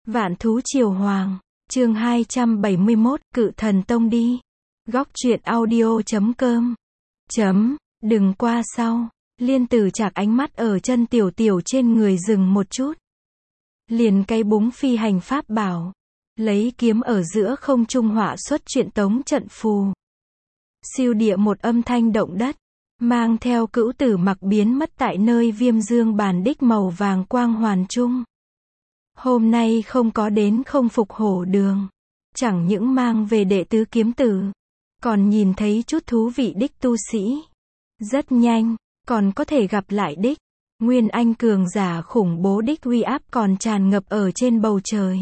Vạn thú triều hoàng, chương 271, Cự Thần Tông đi. Góc truyện audio.com. Đừng qua sau. Liên Tử Trạc ánh mắt ở chân tiểu tiểu trên người dừng một chút. Liền cái búng phi hành pháp bảo. Lấy kiếm ở giữa không trung họa xuất truyện tống trận phù. Siêu địa một âm thanh động đất. Mang theo Cữu Tử Mặc biến mất tại nơi Viêm Dương bàn đích màu vàng quang hoàn trung. Hôm nay không có đến không phục hổ đường. Chẳng những mang về đệ tứ kiếm tử. Còn nhìn thấy chút thú vị đích tu sĩ. Rất nhanh, còn có thể gặp lại đích. Nguyên Anh cường giả khủng bố đích uy áp còn tràn ngập ở trên bầu trời.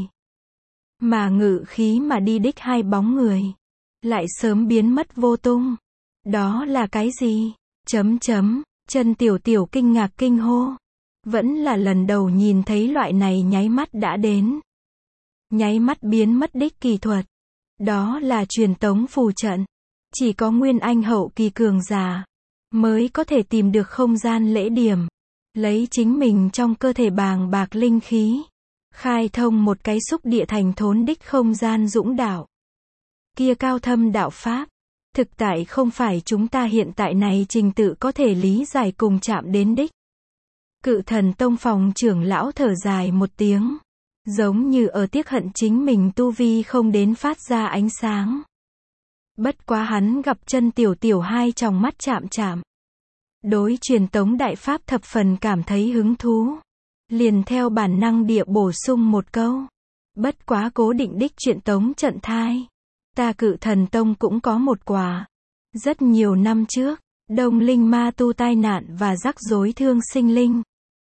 Mà ngự khí mà đi đích hai bóng người. Lại sớm biến mất vô tung. Đó là cái gì? Chân tiểu tiểu kinh ngạc kinh hô. Vẫn là lần đầu nhìn thấy loại này nháy mắt đã đến. Nháy mắt biến mất đích kỳ thuật. Đó là truyền tống phù trận. Chỉ có Nguyên Anh hậu kỳ cường giả mới có thể tìm được không gian lễ điểm. Lấy chính mình trong cơ thể bàng bạc linh khí. Khai thông một cái xúc địa thành thốn đích không gian dũng đạo. Kia cao thâm đạo pháp. Thực tại không phải chúng ta hiện tại này trình tự có thể lý giải cùng chạm đến đích. Cự Thần Tông phòng trưởng lão thở dài một tiếng. Giống như ở tiếc hận chính mình tu vi không đến phát ra ánh sáng. Bất quá hắn gặp chân tiểu tiểu hai tròng mắt chạm chạm. Đối truyền tống đại pháp thập phần cảm thấy hứng thú. Liền theo bản năng địa bổ sung một câu. Bất quá cố định đích truyền tống trận thai. Ta Cự Thần Tông cũng có một quả. Rất nhiều năm trước, Đông Linh ma tu tai nạn và rắc rối thương sinh linh.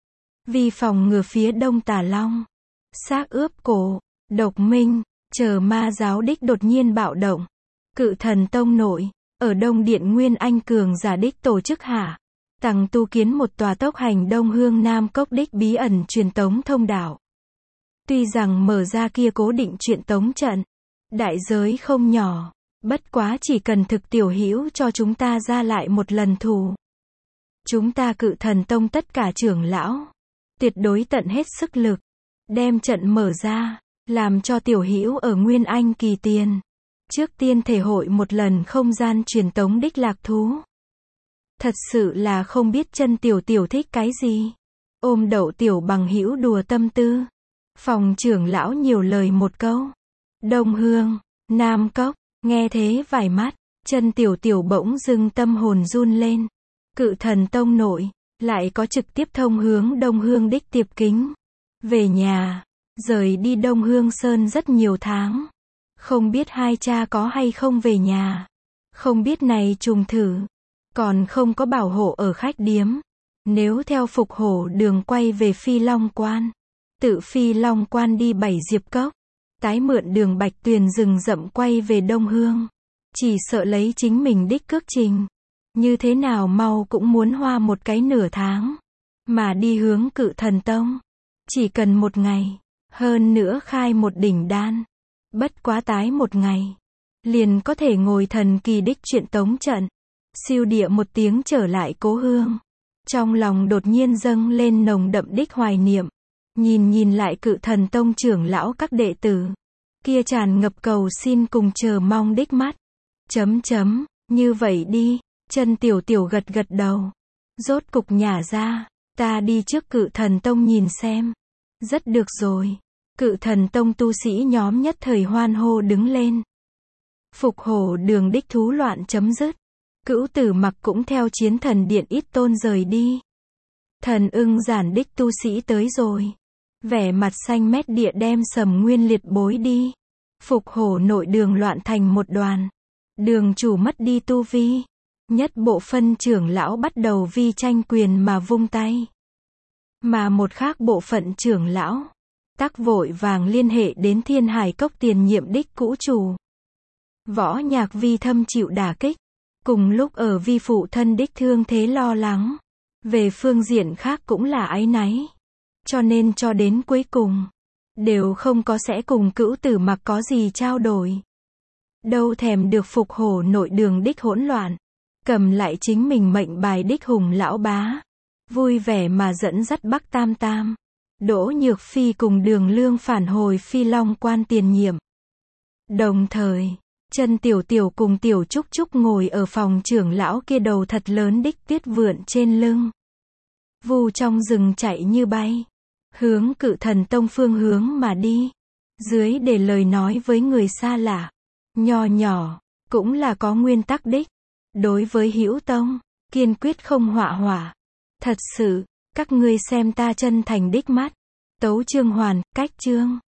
Vì phòng ngừa phía Đông Tà Long, xác ướp cổ, độc minh, chờ ma giáo đích đột nhiên bạo động. Cự Thần Tông nội, ở Đông Điện Nguyên Anh cường giả đích tổ chức hạ. Tằng tu kiến một tòa tốc hành Đông Hương Nam Cốc đích bí ẩn truyền tống thông đạo. Tuy rằng mở ra kia cố định truyền tống trận. Đại giới không nhỏ, bất quá chỉ cần thực tiểu hữu cho chúng ta ra lại một lần thù. Chúng ta Cự Thần Tông tất cả trưởng lão, tuyệt đối tận hết sức lực, đem trận mở ra, làm cho tiểu hữu ở Nguyên Anh kỳ tiền. Trước tiên thể hội một lần không gian truyền tống đích lạc thú. Thật sự là không biết chân tiểu tiểu thích cái gì. Ôm đậu tiểu bằng hữu đùa tâm tư. Phòng trưởng lão nhiều lời một câu. Đông Hương, Nam Cốc, nghe thế vài mắt, chân tiểu tiểu bỗng dưng tâm hồn run lên. Cự Thần Tông nội, lại có trực tiếp thông hướng Đông Hương đích tiệp kính. Về nhà, rời đi Đông Hương Sơn rất nhiều tháng. Không biết hai cha có hay không về nhà. Không biết này trùng thử, còn không có bảo hộ ở khách điếm. Nếu theo phục hổ đường quay về Phi Long Quan, tự Phi Long Quan đi Bảy Diệp Cốc. Tái mượn đường Bạch Tuyền rừng rậm quay về Đông Hương. Chỉ sợ lấy chính mình đích cước trình. Như thế nào mau cũng muốn hoa một cái nửa tháng. Mà đi hướng Cự Thần Tông. Chỉ cần một ngày. Hơn nữa khai một đỉnh đan. Bất quá tái một ngày. Liền có thể ngồi thần kỳ đích chuyện tống trận. Siêu địa một tiếng trở lại cố hương. Trong lòng đột nhiên dâng lên nồng đậm đích hoài niệm. Nhìn lại Cự Thần Tông trưởng lão các đệ tử. Kia tràn ngập cầu xin cùng chờ mong đích mắt. Như vậy đi, chân tiểu tiểu gật gật đầu. Rốt cục nhả ra, ta đi trước Cự Thần Tông nhìn xem. Rất được rồi. Cự Thần Tông tu sĩ nhóm nhất thời hoan hô đứng lên. Phục hổ đường đích thú loạn chấm dứt. Cữu Tử Mặc cũng theo chiến thần điện ít tôn rời đi. Thần ưng giản đích tu sĩ tới rồi. Vẻ mặt xanh mét địa đem Sầm Nguyên Liệt bối đi. Phục hổ nội đường loạn thành một đoàn. Đường chủ mất đi tu vi. Nhất bộ phân trưởng lão bắt đầu vi tranh quyền mà vung tay. Mà một khác bộ phận trưởng lão tắc vội vàng liên hệ đến Thiên Hải Cốc tiền nhiệm đích cũ chủ. Võ Nhạc Vi thâm chịu đả kích. Cùng lúc ở vi phụ thân đích thương thế lo lắng. Về phương diện khác cũng là áy náy. Cho nên cho đến cuối cùng, đều không có sẽ cùng Cữu Tử Mặc có gì trao đổi. Đâu thèm được phục hổ nội đường đích hỗn loạn. Cầm lại chính mình mệnh bài đích hùng lão bá. Vui vẻ mà dẫn dắt Bắc Tam Tam. Đỗ Nhược Phi cùng Đường Lương phản hồi Phi Long quan tiền nhiệm. Đồng thời, Chân Tiểu Tiểu cùng Tiểu Trúc Trúc ngồi ở phòng trưởng lão kia đầu thật lớn đích tuyết vượn trên lưng. Vù trong rừng chạy như bay, hướng Cự Thần Tông phương hướng mà đi. Dưới để lời nói với người xa lạ, nho nhỏ, cũng là có nguyên tắc đích. Đối với Hữu Tông, kiên quyết không họa hỏa. Thật sự, các ngươi xem ta chân thành đích mắt. Tấu chương hoàn, cách chương.